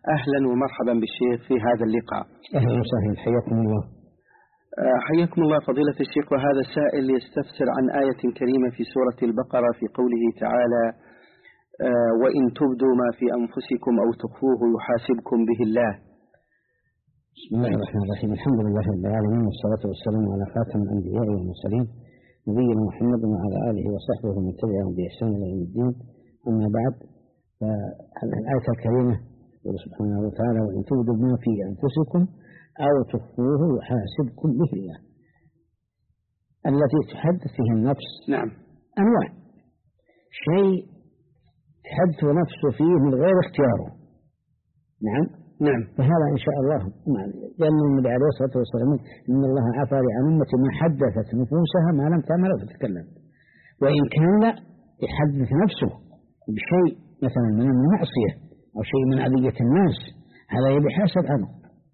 أهلا ومرحبا بالشيخ في هذا اللقاء. أهلا وسهلا، حياكم الله. حياكم الله فضيلة الشيخ. وهذا السائل يستفسر عن آية كريمة في سورة البقرة في قوله تعالى: وإن تبدوا ما في أنفسكم أو تخفوه يحاسبكم به الله. بسم الله الرحمن الرحيم، الحمد لله رب العالمين، والصلاة والسلام على خاتم الأنبياء والمرسلين نبينا محمد وعلى آله وصحبه ومن تبعهم بإحسان إلى يوم الدين. أما بعد، فالآية الكريمة يقول سبحانه وتعالى: وإن تبدوا ما في أنفسكم أو تخفوه يحاسبكم به الله. التي تحدث فيه النفس نعم أنواع، شيء تحدث نفسه فيه من غير اختياره، نعم، فهذا إن شاء الله لأن النبي عليه الصلاة والسلام إن الله عفى عن أمتي ما حدثت نفوسها ما لم تعمل أو تتكلم. وإن كان لا يحدث نفسه بشيء مثلا من المعصية أو شيء من أذية الناس، هذا يبي حاسب عنه،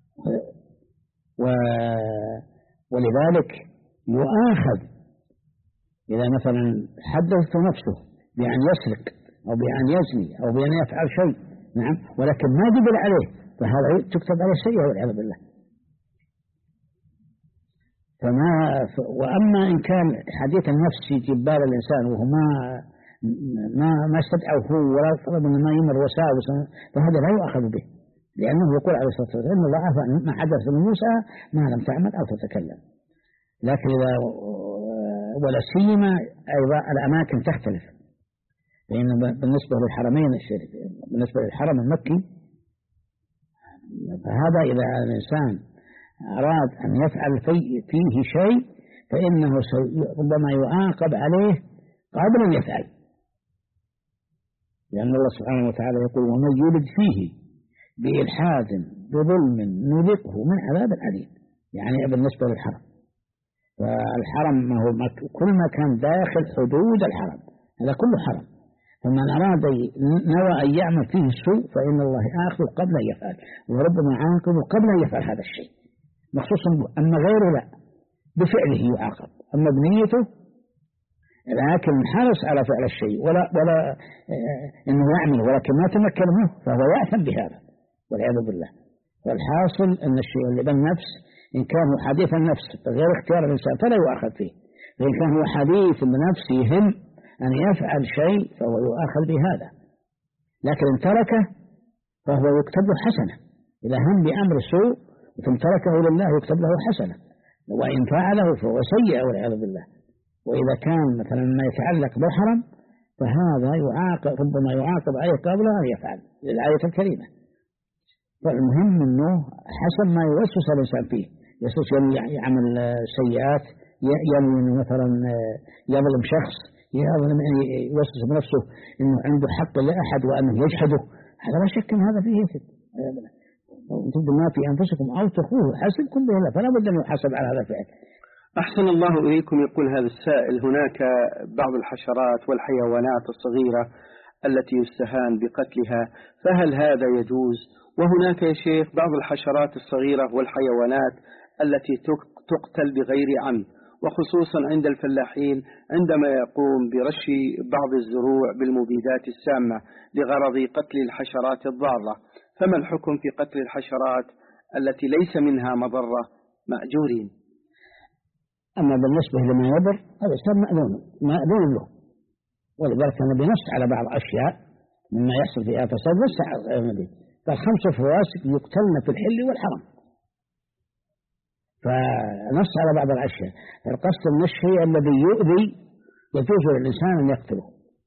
ولذلك يؤاخذ إذا مثلا حدثت نفسه بأن يسرق أو بأن يزني أو بأن يفعل شيء، نعم، ولكن ما جبل عليه، فهذا تكتب على السيئة والعياذ بالله. وأما إن كان حديث النفس جبال الإنسان وهو ما استدعاه هو ولا طلب أن ما يمر وساوس، فهذا لا يؤخذ به، لأنه يقول عليه الصلاة والسلام إن الله عفى ما حدث من موسى ما لم تعمل أو تتكلم. لكن إذا ولا سيما أيضا الأماكن تختلف، لأن بالنسبة للحرمين الشريفين، بالنسبة للحرم المكي، فهذا إذا الإنسان أراد أن يفعل فيه شيء فإنه ربما يعاقب عليه قبل أن يفعل، لأن الله سبحانه وتعالى يقول: ومن يرد فيه بإلحاد بظلم نذقه من عذاب أليم. يعني بالنسبة للحرم، فالحرم ما هو كل ما كان داخل حدود الحرم هذا كله حرم، فمن أراد نوى أن يعمل فيه السوء فإن الله آخذه قبل أن يفعل، وربما عاقبه قبل أن يفعل هذا الشيء مخصوصا. أما غيره لا، بفعله يعاقب، أما بنيته لكن حرص على فعل الشيء ولا إنه يعمل ولكن ما تمكن منه فهو يأثم بهذا والعياذ بالله. والحاصل أن الشيء اللي بالنفس إن كان هو حديث النفس غير اختيار الإنسان فلا يؤخذ فيه، وإن كان هو حديث النفس يهم أن يفعل شيء فهو يؤخذ بهذا، لكن إن تركه فهو يكتب له حسنة. إذا هم بأمر سوء ثم تركه لله يكتب له حسنة، وإن فعله فهو سيء والعياذ بالله. وإذا كان مثلا ما يتعلق بالحرم فهذا ربما يعاقب عليه قبل أن يفعل، للآية الكريمة. فالمهم أنه حسب ما يوسوس الإنسان فيه، يوسوس يعمل سيئات، ينوي مثلا يظلم شخص، يوسوس بنفسه أنه عنده حق لأحد وأنه يجحده، هذا لا شك أن هذا فيه إثم. تبدوا ما في أنفسكم أو تخفوه حاسبكم به الله، فلا بد أن يحاسب على هذا الفعل. أحسن الله إليكم. يقول هذا السائل: هناك بعض الحشرات والحيوانات الصغيرة التي يستهان بقتلها، فهل هذا يجوز؟ وهناك يا شيخ بعض الحشرات الصغيرة والحيوانات التي تقتل بغير عمد، وخصوصا عند الفلاحين عندما يقوم برش بعض الزروع بالمبيدات السامة لغرض قتل الحشرات الضارة، فما الحكم في قتل الحشرات التي ليس منها مضرة مأجورين؟ أما بالنسبة لما يضر هذا صار مأذون له، ولذلك النبي نص على بعض الأشياء مما يحصل فيها فساد، نص على النبي فالخمس فواسق يقتلن في الحل والحرم، فنص على بعض الأشياء. القصد من الشيء الذي يؤذي يجوز للإنسان أن يقتله.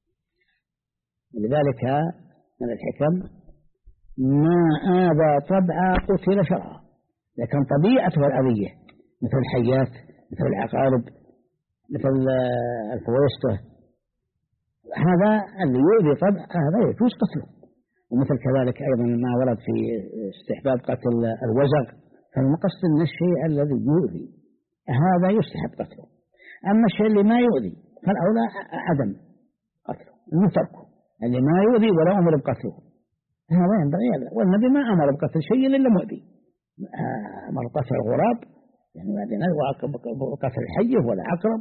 لذلك من الحكم ما آذى طبعا قتل شرعا، لكن طبيعته الأذية مثل الحيات، مثل العقارب، مثل الفويسطة، هذا اللي يؤذي طبعا هذا يجوز قتله. ومثل كذلك أيضا ما ورد في استحباب قتل الوزغ، فالمقصد من الشيء الذي يؤذي هذا يستحب قتله. أما الشيء اللي ما يؤذي فالأولى عدم قتله، إنه تركه. اللي ما يؤذي ولا أمر بقتله هذا ينبغي، والنبي ما أمر بقتل شيء إلا مؤذي، أمر قتل الغراب يعني قتل الحية والعقرب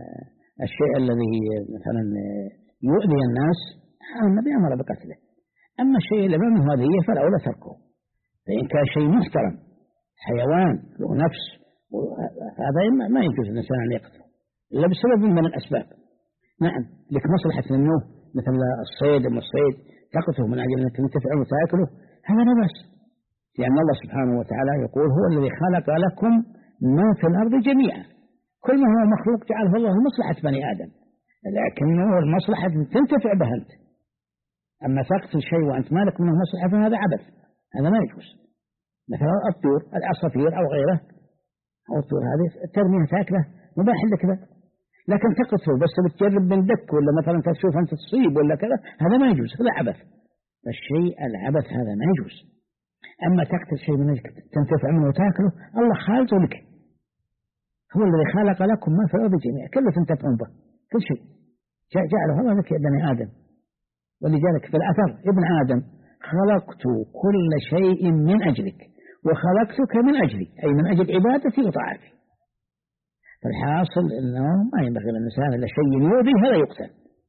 والشيء الذي مثلا يؤذي الناس النبي أمر بقتله. أما الشيء اللي من هذه فالأولى تركه. فإن كان شيء محترم حيوان له نفس هذا ما يجوز الإنسان أن يقتله إلا بسبب من الأسباب. نعم لك مصلحة منه مثل الصيد الصيد تقتله من أجل أنك تنتفع وتأكله هذا لا بأس، لأن الله سبحانه وتعالى يقول هو الذي خلق لكم ما في الأرض جميعا، كل ما هو مخلوق جعله الله مصلحة بني آدم، لكنه المصلحة تنتفع به أنت. أما تقتل شيء وأنت مالك منه مصلحة فهذا عبث، هذا ما يجوز. مثلا الطيور العصافير أو غيره أو الطيور هذه الترمية تأكله مباح لك ذا، لكن تقتله بس بتجرب من دك ولا مثلا تشوف أنت تصيب ولا كذا هذا ما يجوز، هذا عبث. الشيء العبث هذا ما يجوز. أما تقتل شيء من أجل تنتفع منه وتأكله الله خالقه لك، هو الذي خلق لكم ما في الأرض جميعا كله تنتفعون به كل شيء جعله الله لك يا بني آدم. ولذلك في الأثر ابن آدم خلقت كل شيء من أجلك وخلقتك من أجلي، أي من أجل عبادتي وطاعتي. فالحاصل أنه ما ينبغي للإنسان إلا شيء يؤذي هذا يقتل،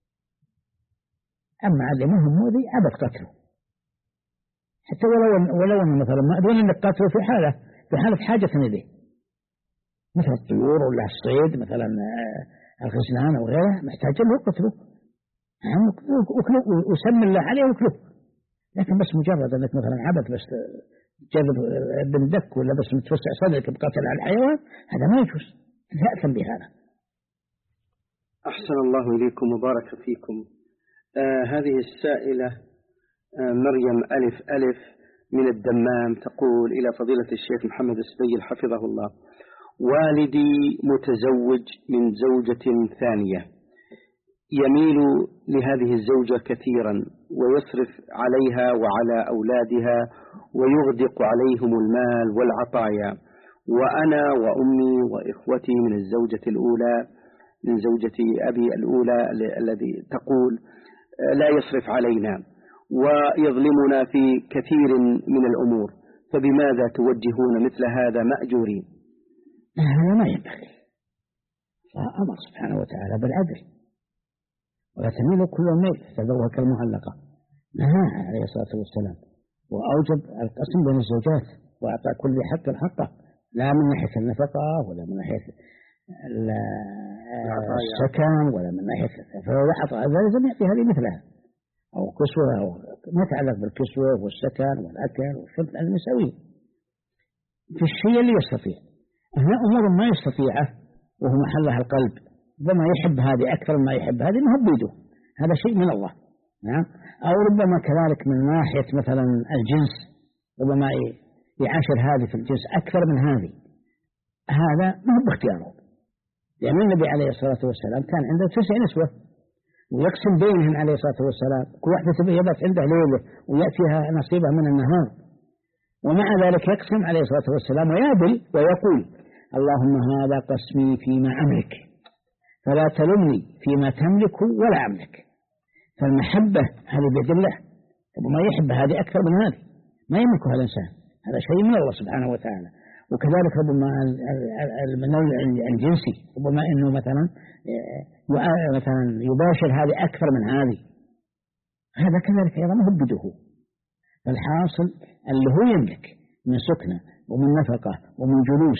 أما اللي ما هو مؤذي عبث قتله، حتى ولو أنه مثلا ما أدون أنك قتله في حالة حاجة إليه مثل الطيور ولا الصيد مثلا الغزلان أو غيره محتاج له قتله وسم الله عليه وكله. لكن بس مجرد أنك مثلا عبث بس تجرب بندك ولا بس متوسع صدرك بقتل على الحيوان هذا ما يجوز، تأثم بهذا. أحسن الله إليكم وبارك فيكم. هذه السائلة مريم ألف ألف من الدمام تقول إلى فضيلة الشيخ محمد السبيل حفظه الله: والدي متزوج من زوجة ثانية، يميل لهذه الزوجة كثيرا ويصرف عليها وعلى أولادها ويغدق عليهم المال والعطايا، وأنا وأمي وإخوتي من الزوجة الأولى من زوجة أبي الأولى الذي تقول لا يصرف علينا ويظلمنا في كثير من الأمور، فبماذا توجهون مثل هذا مأجورين؟ هذا ما ينبغي، فأمر سبحانه وتعالى بالعدل ولا تميل كل ميل تذوها كالمعلقة، نهى عليه الصلاة والسلام وأوجب القسم بين الزوجات وأعطى كل حق حقه، لا من ناحية النفقة ولا من ناحية السكن ولا من ناحية، فلو أعطى هذا لازم يعطي هذه مثلها أو كسوة أو ما يتعلق بالكسوة والسكن والأكل والشرب المساوي في الشيء اللي يستطيع. هنا أمور ما يستطيعه وهو محلها القلب، ربما يحب هذه أكثر ما يحب هذه ما هو بيده، هذا شيء من الله، نعم. أو ربما كذلك من ناحية مثلا الجنس، ربما يعاشر هذه في الجنس أكثر من هذه، هذا ما هو باختياره، لأن النبي عليه الصلاة والسلام كان عنده 9 نسوة ويقسم بينهم عليه الصلاة والسلام، كل واحدة تبقى يبات عنده ليلة ويأتيها نصيبها من النهار، ومع ذلك يقسم عليه الصلاة والسلام ويابل ويقول: اللهم هذا قسمي فيما أملك فلا تلمني فيما تملك ولا أملك. فالمحبة هذه بيد الله، وما يحب هذه أكثر من هذه ما يملكها الإنسان، هذا شيء من الله سبحانه وتعالى. وكذلك ربما النوع الجنسي، ربما إنه مثلا يباشر هذه أكثر من هذه، هذا كذلك أيضا ما هو بده. فالحاصل اللي هو يملك من سكنة ومن نفقة ومن جلوس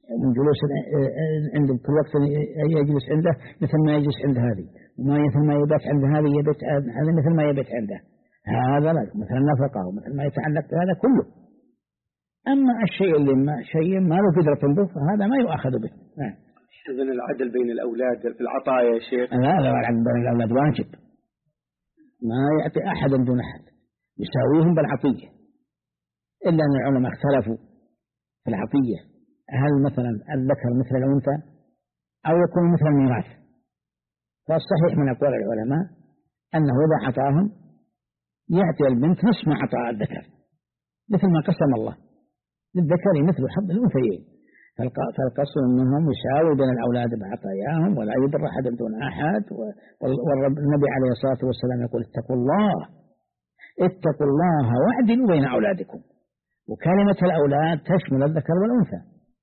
عند كل وقت يجلس عنده مثل ما يجلس عند هذه، وما مثل ما يبات عند هذه يبات هذا مثل ما يبات عنده، هذا مثل النفقة ومثل ما يتعلق بهذا كله. أما الشيء اللي شيء ما له قدرة به فهذا ما يؤخذ به. إذن العدل بين الأولاد في العطايا يا شيخ؟ لا العدل بين الأولاد واجب، ما يأتي أحد دون أحد، يساويهم بالعطية، إلا أن العلماء اختلفوا في العطية، هل مثلا الذكر مثل الأنثى أو يكون مثل الميراث؟ فالصحيح من أقوال العلماء أنه إذا عطاهم يعطي البنت نصف ما عطاء الذكر، مثل ما قسم الله للذكر مثل حظ الأنثيين. فالقصد أنهم يساوي بين الأولاد بعطاياهم ولا يضر أحد دون أحد. والنبي عليه الصلاة والسلام يقول: اتقوا الله واعدلوا بين أولادكم. وكلمة الأولاد تشمل الذكر والأنثى،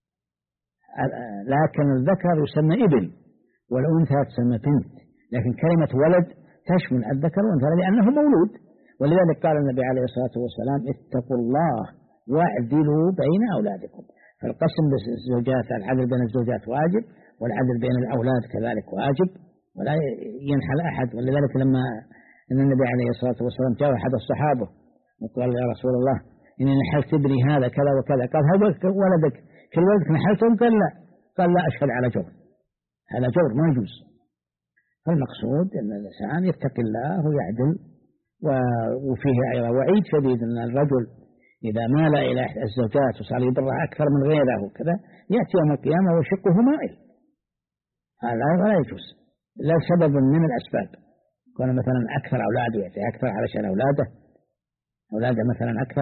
لكن الذكر يسمى ابن والأنثى تسمى بنت، لكن كلمة ولد تشمل الذكر والأنثى لأنه مولود، ولذلك قال النبي عليه الصلاة والسلام اتقوا الله واعدلوا بين أولادكم. فالقسم بالزوجات، العدل بين الزوجات واجب، والعدل بين الأولاد كذلك واجب، ولا ينحل أحد. ولذلك لما أن النبي عليه الصلاة والسلام جاء أحد الصحابة وقال يا رسول الله إني نحلت ابني هذا كذا وكذا، قال هذا ولدك كل ولدك نحلتهم؟ قال لا أشهد على جور، هذا جور ما يجوز. فالمقصود أن الإنسان يتقي الله ويعدل. وفيه أيضا وعيد شديد أن الرجل إذا مال إلى الزوجات وصار يبرع أكثر من غيره وكذا يأتي يوم القيامة وشقه مائل، هذا لا يجوز. لا سبب من الأسباب، كون مثلا أكثر أولاده يأتي أكثر علشان أولاده مثلا أكثر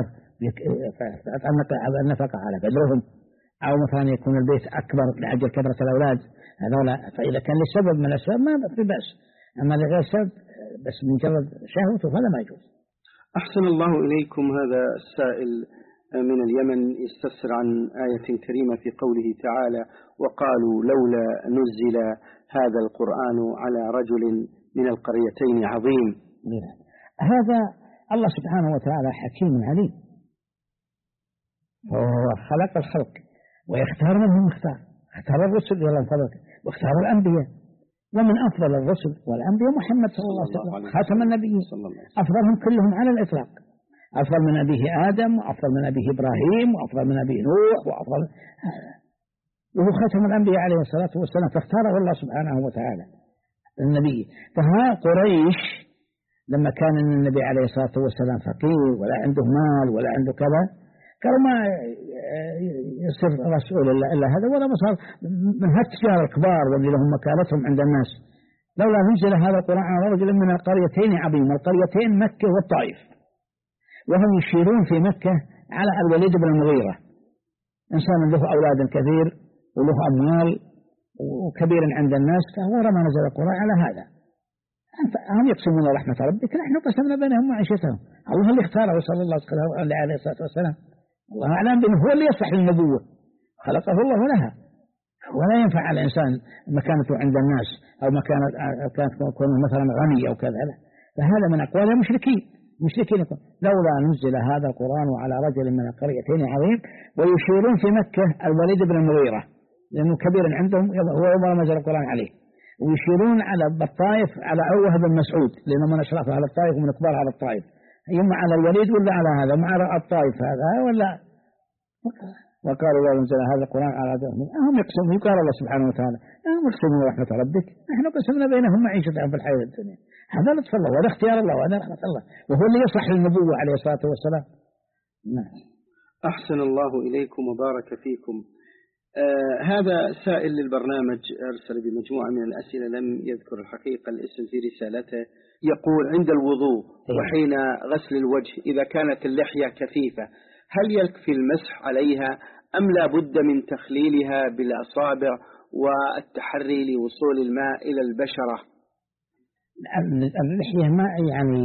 النفقة على قدرهم، أو مثلا يكون البيت أكبر لأجل كثرة الأولاد هذولا. فإذا كان لسبب من الأسباب ما في بأس، أما لغير سبب بس مجرد شهوته فلا ما يجوز. أحسن الله إليكم. هذا السائل من اليمن يستفسر عن آية كريمة في قوله تعالى وقالوا لولا نزل هذا القرآن على رجل من القريتين عظيم. هذا الله سبحانه وتعالى حكيم عليم، وهو خلق الخلق ويختار منهم اختار الرسل إلى الفضل واختار الأنبياء، ومن أفضل الرسل والأنبياء محمد صلى الله عليه وسلم خاتم النبيين، أفضلهم كلهم على الإطلاق، أفضل من أبيه آدم وأفضل من أبيه إبراهيم وأفضل من أبيه نوح وهو خاتم الأنبياء عليه الصلاة والسلام، فاختاره الله سبحانه وتعالى النبي. فها قريش لما كان النبي عليه الصلاة والسلام فقير ولا عنده مال ولا عنده كذا قالوا ما يصير رسول إلا هذا، ولا صار من هالتجار الكبار واللي لهم مكانتهم عند الناس. لولا نزل هذا القرآن على رجل من القريتين عظيم، القريتين مكة والطائف، وهم يشيرون في مكة على الوليد بن المغيرة، إنسان له أولاد كثير وله أموال وكبير عند الناس، فهو ما نزل القرآن على هذا. هم يقسمون رحمة ربك نحن قسمنا بينهم معيشتهم. الله اللي اختاره صلى الله عليه الصلاة والسلام، الله أعلم بأنه هو اللي يصلح للنبوة، خلقه الله لها، ولا ينفع على الإنسان مكانته عند الناس أو كانت كونه مثلا غني أو كذا، فهذا من أقوال المشركين لولا نزل هذا القرآن على رجل من القريتين عظيم. ويشيرون في مكة الوليد بن المغيرة لأنه كبير عندهم هو يوم نزل القرآن عليه، ويشيرون على الطائف على عروة بن مسعود لأنه من أشراف على الطائف ومن كبار على الطائف، يما على الوليد ولا على هذا مع الطائف هذا ولا. وقالوا لا نزل هذا القرآن على رجل هم يقسمون، يقال الله سبحانه وتعالى هم يقسمون رحمة ربك نحن قسمنا بينهم معيشتهم في الحياة الدنيا. هذا لطف الله وهذا اختيار الله وهذا رحمة الله، وهو اللي يصلح للنبوة عليه الصلاة والسلام. نعم. أحسن الله إليكم وبارك فيكم. هذا سائل للبرنامج أرسل بمجموعة من الأسئلة لم يذكر الحقيقة الاسم في رسالته، يقول عند الوضوء وحين غسل الوجه إذا كانت اللحية كثيفة هل يكفي المسح عليها أم لا بد من تخليلها بالأصابع والتحري لوصول الماء إلى البشرة؟ اللحية ما يعني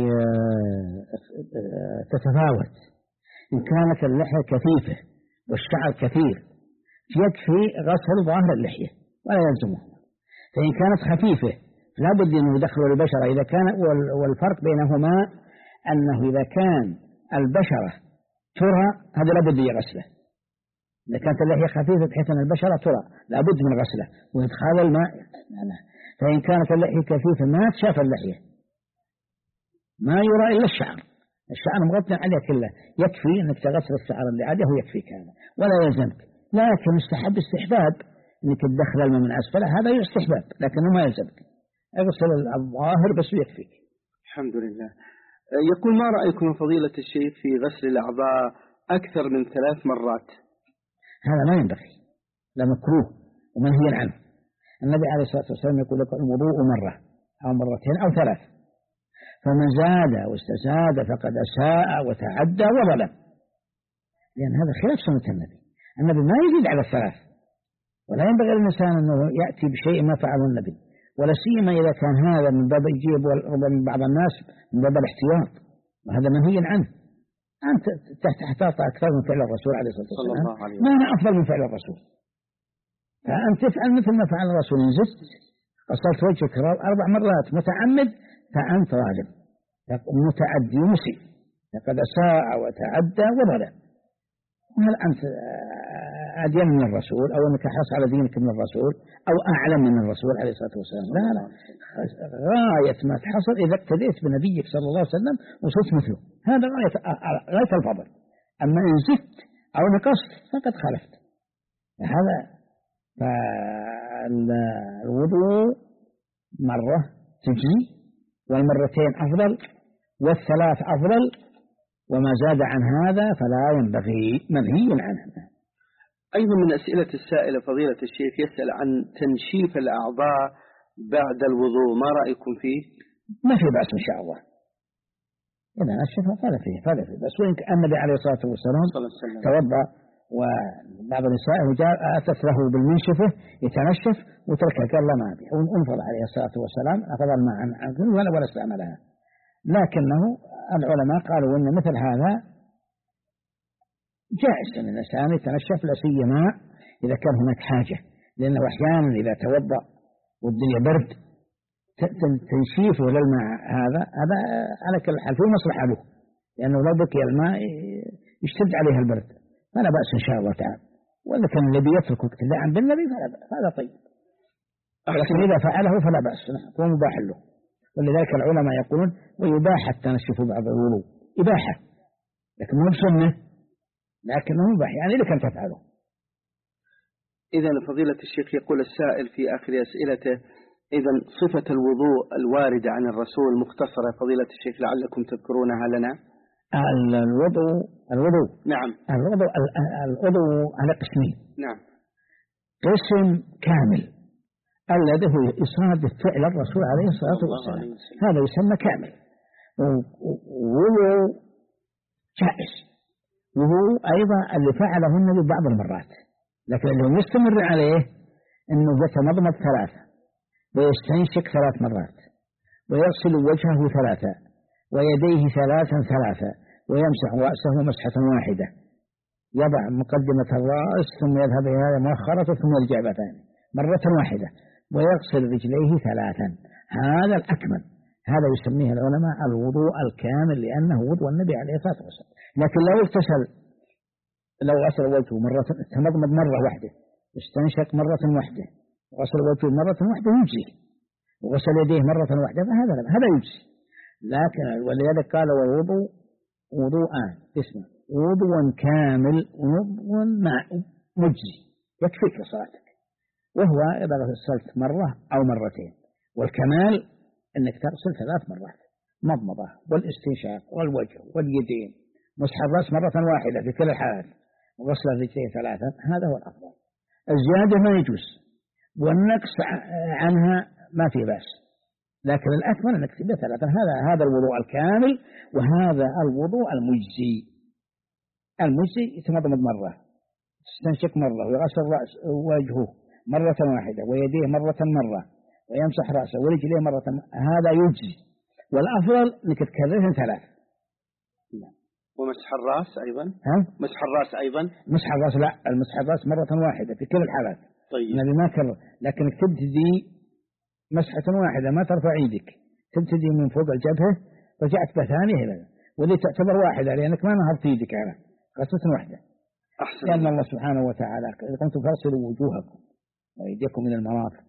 تتفاوت، إن كانت اللحية كثيفة والشعر كثير يكفي غسل ظاهر اللحية ولا يلزمه، فإن كانت خفيفة لا بد أنه يدخل البشرة إذا كان. والفرق بينهما أنه إذا كان البشرة ترى هذا لا بد يغسله، إذا كانت اللحية خفيفة بحيث أن البشرة ترى لا بد من غسله وإدخال الماء. فإن كانت اللحية كثيفة ما تشاف اللحية ما يرى إلا الشعر مغطى عليه كله، يكفي أنك تغسل الشعر اللي عليه ويكفيك هذا ولا يلزمك. لكن استحباب أنك تدخل الماء من أسفله هذا استحباب لكنه ما يلزمك، اغسل الظاهر بس ويكفيك. الحمد لله. يقول ما رأيكم فضيلة الشيخ في غسل الأعضاء أكثر من 3 مرات؟ هذا ما ينبغي، لا مكروه ومنهي عنه. النبي عليه الصلاة والسلام يقول لك الوضوء مرة أو مرتين أو 3، فمن زاد واستزاد فقد أساء وتعدى وظلم، لأن هذا خلاف سنة النبي ما يزيد على 3، ولا ينبغي للإنسان أنه يأتي بشيء ما فعله النبي، ولا سيما إذا كان هذا من باب يجيب من بعض الناس من باب الاحتياط، وهذا منهي عنه. أنت تحتاط أكثر من فعل الرسول عليه الصلاة والسلام، ما أنا أفضل من فعل الرسول، فأنت تفعل مثل ما فعل الرسول، نزلت غسلت وجهك 4 مرات متعمد فأنت ظالم، متعدي مسيء، لقد أساء وتعدى وظلم. وهل أنت أدين من الرسول أو أنك حرص على دينك من الرسول أو أعلم من الرسول عليه الصلاة والسلام؟ لا لا، غاية ما تحصل إذا اقتديت بنبيك صلى الله عليه وسلم وصرت مثله، هذا غاية الفضل. أما إن زدت أو نقصت فقد خالفت. هذا فالوضوء مرة تجزي، والمرتين أفضل، والثلاث أفضل، وما زاد عن هذا فلا ينبغي، منهي عنه. أيضا من أسئلة السائلة فضيلة الشيخ يسأل عن تنشيف الأعضاء بعد الوضوء، ما رأيكم فيه؟ ما في بأس إن شاء الله، إذا نشفه فلا فيه بس. وإن النبي عليه الصلاة والسلام توضأ وبعض النساء أتت له بالمنشفة يتنشف وتركها، قال لا ما أبي، وانفض عليه الصلاة والسلام أفضل ما عن ولا استعملها. لكنه العلماء قالوا إن مثل هذا جائز أن الإنسان يتنشف، لا سيما إذا كان هناك حاجة، لأنه أحيانا إذا توضأ والدنيا برد تنشيفه للماء هذا على كل حال في مصلحة له، لأنه لو بقي الماء يشتد عليها البرد، فلا بأس إن شاء الله تعالى. وإذا كان الذي يترك اقتداء بالنبي فهذا طيب، لكن إذا فعله فلا بأس، هو مباح له. ولذلك العلماء يقولون ويباح التنشف بعد الوضوء، إباحة، لكن مو بسنة، لكنه مباح، يعني لك أن تفعله. إذا فضيلة الشيخ يقول السائل في آخر أسئلته: إذا صفة الوضوء الواردة عن الرسول مختصرة فضيلة الشيخ لعلكم تذكرونها لنا. الوضوء نعم، الوضوء على قسمين. نعم، قسم كامل الذي هو إصابة فعل الرسول عليه الصلاة والسلام، هذا يسمى كامل. ووضوء جائز، وهو أيضا اللي فعله النبي بعض المرات، لكن اللي يستمر عليه أنه يتمضمض 3 ويستنشق 3 مرات ويغسل وجهه 3 ويديه 3 ويمسح رأسه مسحة واحدة، يضع مقدمة الرأس ثم يذهب إلى مؤخرته ثم يرجع ثاني مرة واحدة، ويغسل رجليه 3. هذا الأكمل، هذا يسميه العلماء الوضوء الكامل، لأنه وضوء النبي عليه الصلاة والسلام. لكن لو غسل وجهه مرة، تمضمض مرة واحدة، استنشق مرة واحدة، غسل وجهه مرة واحدة يجزي، وغسل يديه مرة واحدة هذا يجزي. لكن ولذلك قال والوضوء وضوءان، اسمه وضوء كامل ووضوء مجزي يكفيك لصلاتك، وهو إذا غسلت مرة أو مرتين، والكمال أنك تغسل 3 مرات، مضمضة والاستنشاق والوجه واليدين، مسح الرأس مرة واحدة في كل الحالات، وغسل الرجلين 3، هذا هو الأفضل. الزيادة ما يجوز، والنقص عنها ما في بأس، لكن الأكمل أنك تبدأ 3. هذا الوضوء الكامل، وهذا الوضوء المجزي يتمضمض مرة، تستنشق مرة، ويغسل رأس وجهه مرة واحدة، ويديه مرة، ويمسح رأسه ورجليه مرة، هذا يجزي. والأفضل أنك تكررها 3. ومسح الرأس أيضا؟ مسح الرأس لا، المسح الرأس مرة واحدة في كل الحالات. طيب، النبي ما كرر، لكنك تبتدي مسحة واحدة، ما ترفع يدك، تبتدي من فوق الجبهة، رجعت بثانية هنا، واللي تعتبر واحدة لأنك ما نهضت يدك على غسلة واحدة. أحسن. لأن الله سبحانه وتعالى إذا كنتم فاصلوا وجوهكم ويديكم من المرافق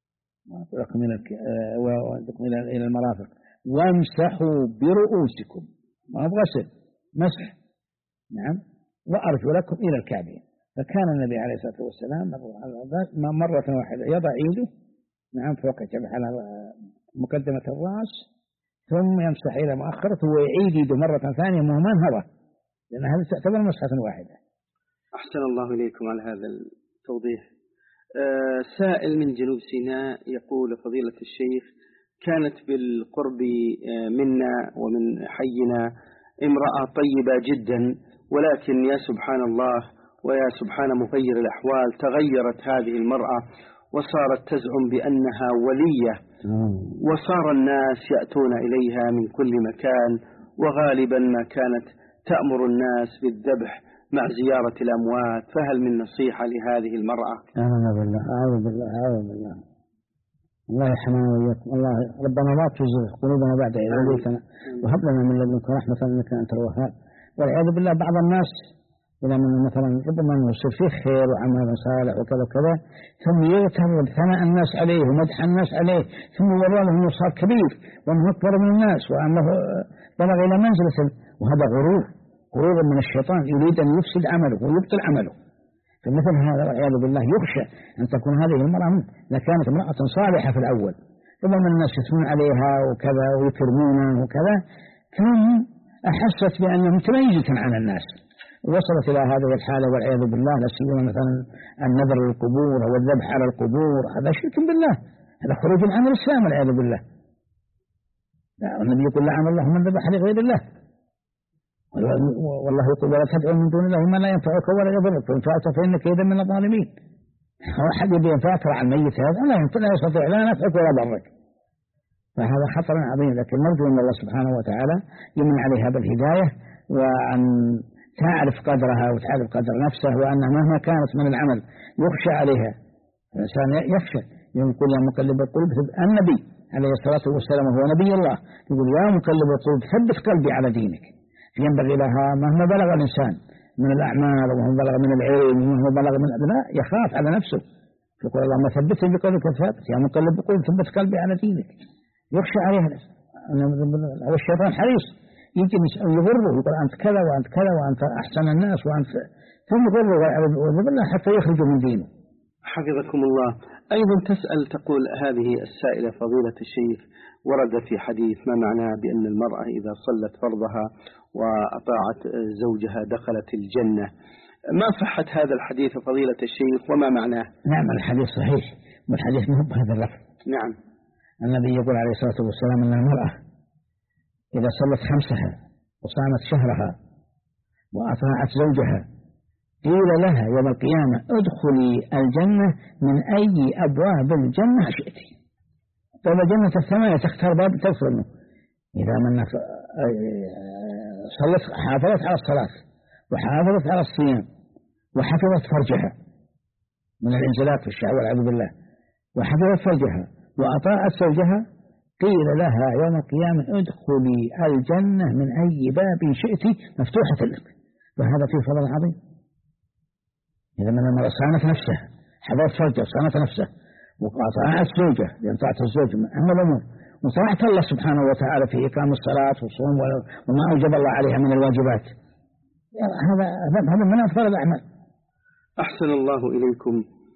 وأيديكم إلى المرافق وامسحوا برؤوسكم، ما بغسل، مسح، نعم، وأرجلكم إلى الكعبين. فكان النبي عليه الصلاة والسلام مرة واحدة يضع يده، نعم، فوق جبهة على مقدمة الرأس، ثم يمسح إلى مؤخرته ويعيد يده مرة ثانية مهما هو، لأن هذا تعتبر مسحة واحدة. أحسن الله إليكم على هذا التوضيح. سائل من جنوب سيناء يقول فضيلة الشيخ: كانت بالقرب منا ومن حينا امرأة طيبة جدا، ولكن يا سبحان الله ويا سبحان مغير الأحوال تغيرت هذه المرأة وصارت تزعم بأنها ولية، وصار الناس يأتون إليها من كل مكان، وغالبا ما كانت تأمر الناس بالذبح مع زيارة الأموات، فهل من نصيحة لهذه المرأة؟ أعوذ بالله الله يرحمنا وإياكم. الله ربنا لا تزغ قلوبنا بعد إذ هديتنا وهب لنا من لدنك رحمة إنك أنت الوهاب. والعياذ بالله بعض الناس إذا من مثلا ربما يصير فيه خير وعمل صالح وكذا وكذا ثم يغتر بثناء الناس عليه ومدح الناس عليه ثم يرى له أنه صار كبير وأنه أكبر من الناس وأنه بلغ إلى منزلة، وهذا غرور من الشيطان يريد أن يفسد عمله ويبطل عمله. فمثل هذا والعياذ بالله يخشى أن تكون هذه المرأة إذا كانت امرأة صالحة في الأول ربما الناس يثنون عليها وكذا ويكرمونها وكذا ثم أحست بأنها متميزة عن الناس وصلت إلى هذه الحالة والعياذ بالله، لا سيما مثلا النذر للقبور أو الذبح على القبور، هذا شرك بالله، هذا خروج عن الإسلام والعياذ بالله. النبي يقول لعن الله من ذبح لغير الله، والله يقول ولا تدعو من دون الله ما لا ينفعك ولا يضرك وإن فعلت فإنك إذا من الظالمين. أحد يبي ينفعك عن الميت هذا لا يستطيع لا نفعك ولا ضرك، فهذا خطر عظيم. لكن نرجو من الله سبحانه وتعالى يمن عليها بالهداية وأن تعرف قدرها وتعرف قدر نفسه، وأن مهما كانت من العمل يخشى عليها. الإنسان يخشى يقول يا مقلب القلوب. النبي عليه الصلاة والسلام وهو نبي الله يقول يا مقلب القلوب ثبت قلبي على دينك. ينبغي لها مهما بلغ الإنسان من الأعمال ومهما بلغ من العلم ومهما بلغ من الأبناء يخاف على نفسه، يقول اللهم ثبتني بقولك الثابت يا مقلب القلوب ثبت قلبي على دينك. يخشى عليها والشيطان حريص يجي يغره يقول أنت كذا وأنت كذا وأنت أحسن الناس وأنت ثم يغره بالله حتى يخرج من دينه. حفظكم الله. أيضا تسأل تقول هذه السائلة فضيلة الشيخ ورد في حديث ما معناه بأن المرأة إذا صلت فرضها وأطاعت زوجها دخلت الجنة، ما صحة هذا الحديث فضيلة الشيخ وما معناه؟ نعم الحديث صحيح والحديث مهم بهذا اللفظ. نعم النبي يقول عليه الصلاة والسلام أن المرأة إذا صلت خمسها وصامت شهرها وأطاعت زوجها قيل لها يوم القيامة ادخلي الجنة من أي أبواب الجنة شئت. طيب الجنة الثمانية تختار باب تدخل منه. إذا من صلت حافظت على الصلاة وحافظت على الصيام وحفظت فرجها من الانزلاق في الشهوة والعياذ بالله وحفظت فرجها وأطاعت زوجها قيل لها يوم القيامة ادخلي الجنة من أي باب شئت مفتوحة لك. وهذا فيه فضل عظيم. إذا من المرأة صانت نفسها حفظت فرجها صانت نفسها وأطاعت زوجها لأن طاعة الزوج من أهم الأمور وطاعة الله سبحانه وتعالى في إقام الصلاة والصوم وما أوجب الله عليها من الواجبات، هذا من أفضل الأعمال. أحسن الله إليكم.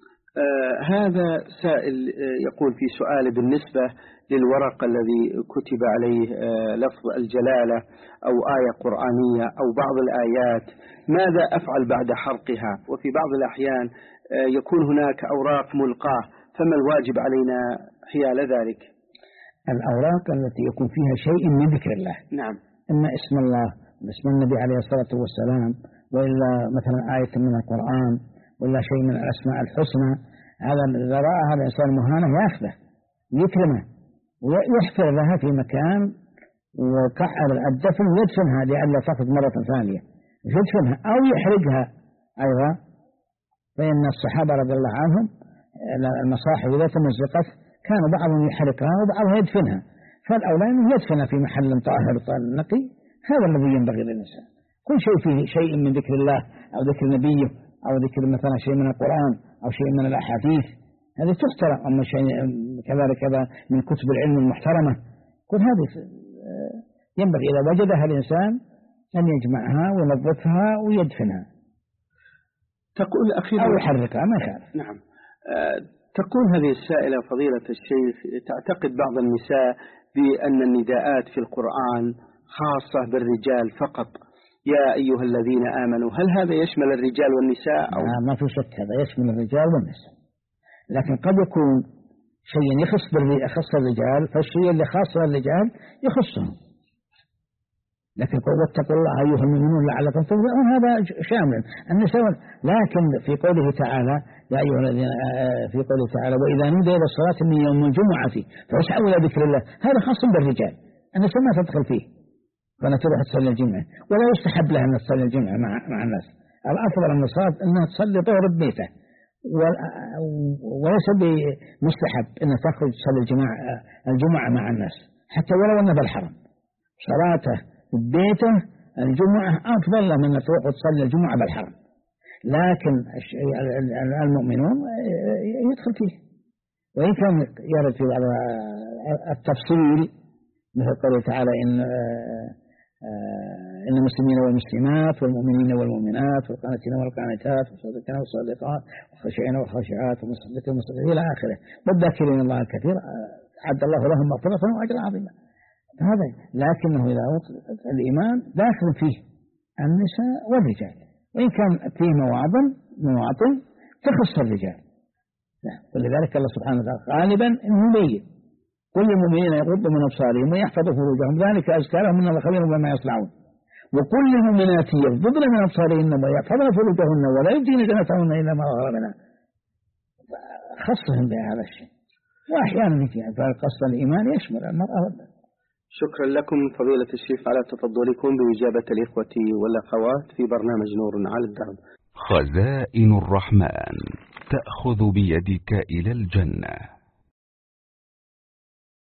هذا سائل يقول في سؤال بالنسبة للورق الذي كتب عليه لفظ الجلالة أو آية قرآنية أو بعض الآيات ماذا أفعل بعد حرقها؟ وفي بعض الأحيان يكون هناك أوراق ملقاة، فما الواجب علينا حيال ذلك؟ الأوراق التي يكون فيها شيء من ذكر الله، نعم، إما اسم الله واسم النبي عليه الصلاة والسلام وإلا مثلا آية من القرآن ولا شيء من الأسماء الحسنى، هذا إذا رأى هذا الإنسان مهانة يأخذه ويكرمه ويحفر لها في مكان وقعر الدفن ويدفنها لئلا تأخذ مرة ثانية، يدفنها أو يحرقها أيضا. فإن الصحابة رضي الله عنهم المصاحف إذا تمزقت كان بعضهم يحرقها وبعضهم يدفنها، فالأولى أنه يدفنها في محل طاهر نقي. هذا الذي ينبغي للإنسان. كل شيء فيه شيء من ذكر الله أو ذكر نبيه أو ذكر مثلا شيء من القرآن أو شيء من الأحاديث هذه تحترم، أما شيء كذلك كذا من كتب العلم المحترمة كل هذه ينبغي إذا وجدها الإنسان أن يجمعها وينظفها ويدفنها. تقول أخيرا أو يحركها ما يخالف. نعم. تقول هذه السائلة فضيلة الشيخ تعتقد بعض النساء بأن النداءات في القرآن خاصة بالرجال فقط، يا أيها الذين آمنوا، هل هذا يشمل الرجال والنساء أو؟ ما في شك هذا يشمل الرجال والنساء، لكن قد يكون شيء يخص الرجال فالشيء اللي خاص الرجال يخصهم، لكن واتقوا الله أيها المؤمنون لعلكم تفلحون هذا شامل النساء. لكن في قوله تعالى يا أيها الذين في قوله تعالى وإذا نودي إلى الصلاة من يوم الجمعة فاسعوا إلى ذكر الله، هذا خاص بالرجال، النساء ما تدخل فيه، فأنا تروح تصلي الجمعة ولا يستحب لها أن تصلي الجمعة مع الناس. الأفضل أنها تصلي ظهر ببيته وليس بمستحب أن تخرج تصلي الجمعة مع الناس حتى ولو أنه بالحرم. صلاته في بيته الجمعة أفضل من أن تروح وتصلي الجمعة بالحرم، لكن المؤمنون يدخل فيه، وإن كان يرد في بعض التفصيل مثل قوله تعالى إن المسلمين والمسلمات والمؤمنين والمؤمنات والقانتين والقانتات والصادقين والصادقات والخاشعين والخاشعات والمصدقين والمصدقين إلى آخره والذاكرين الله كثيرا أعد الله لهم مغفرة وأجرا عظيما. هذا لكنه إذا الإيمان داخل فيه النساء والرجال، وإن كان فيه مواطن تخص الرجال، ولذلك الله سبحانه وتعالى غالبا يبين كل المؤمنين يغضوا من أبصارهم ويحفظوا فروجهم ذلك أزكى لهم إن الله خبير بما يصنعون، وكل المؤمنات يغضضن من أبصارهن ويحفظن فروجهن ولا يبدين زينتهن إلا ما ظهر منها، خصهم بهذا الشيء. وأحيانا فقصد الإيمان يشمل المرأة والرجل. شكرا لكم فضيلة الشيخ على تفضلكم بإجابة الإخوة والأخوات في برنامج نور على الدرب. خزائن الرحمن تأخذ بيدك إلى الجنة.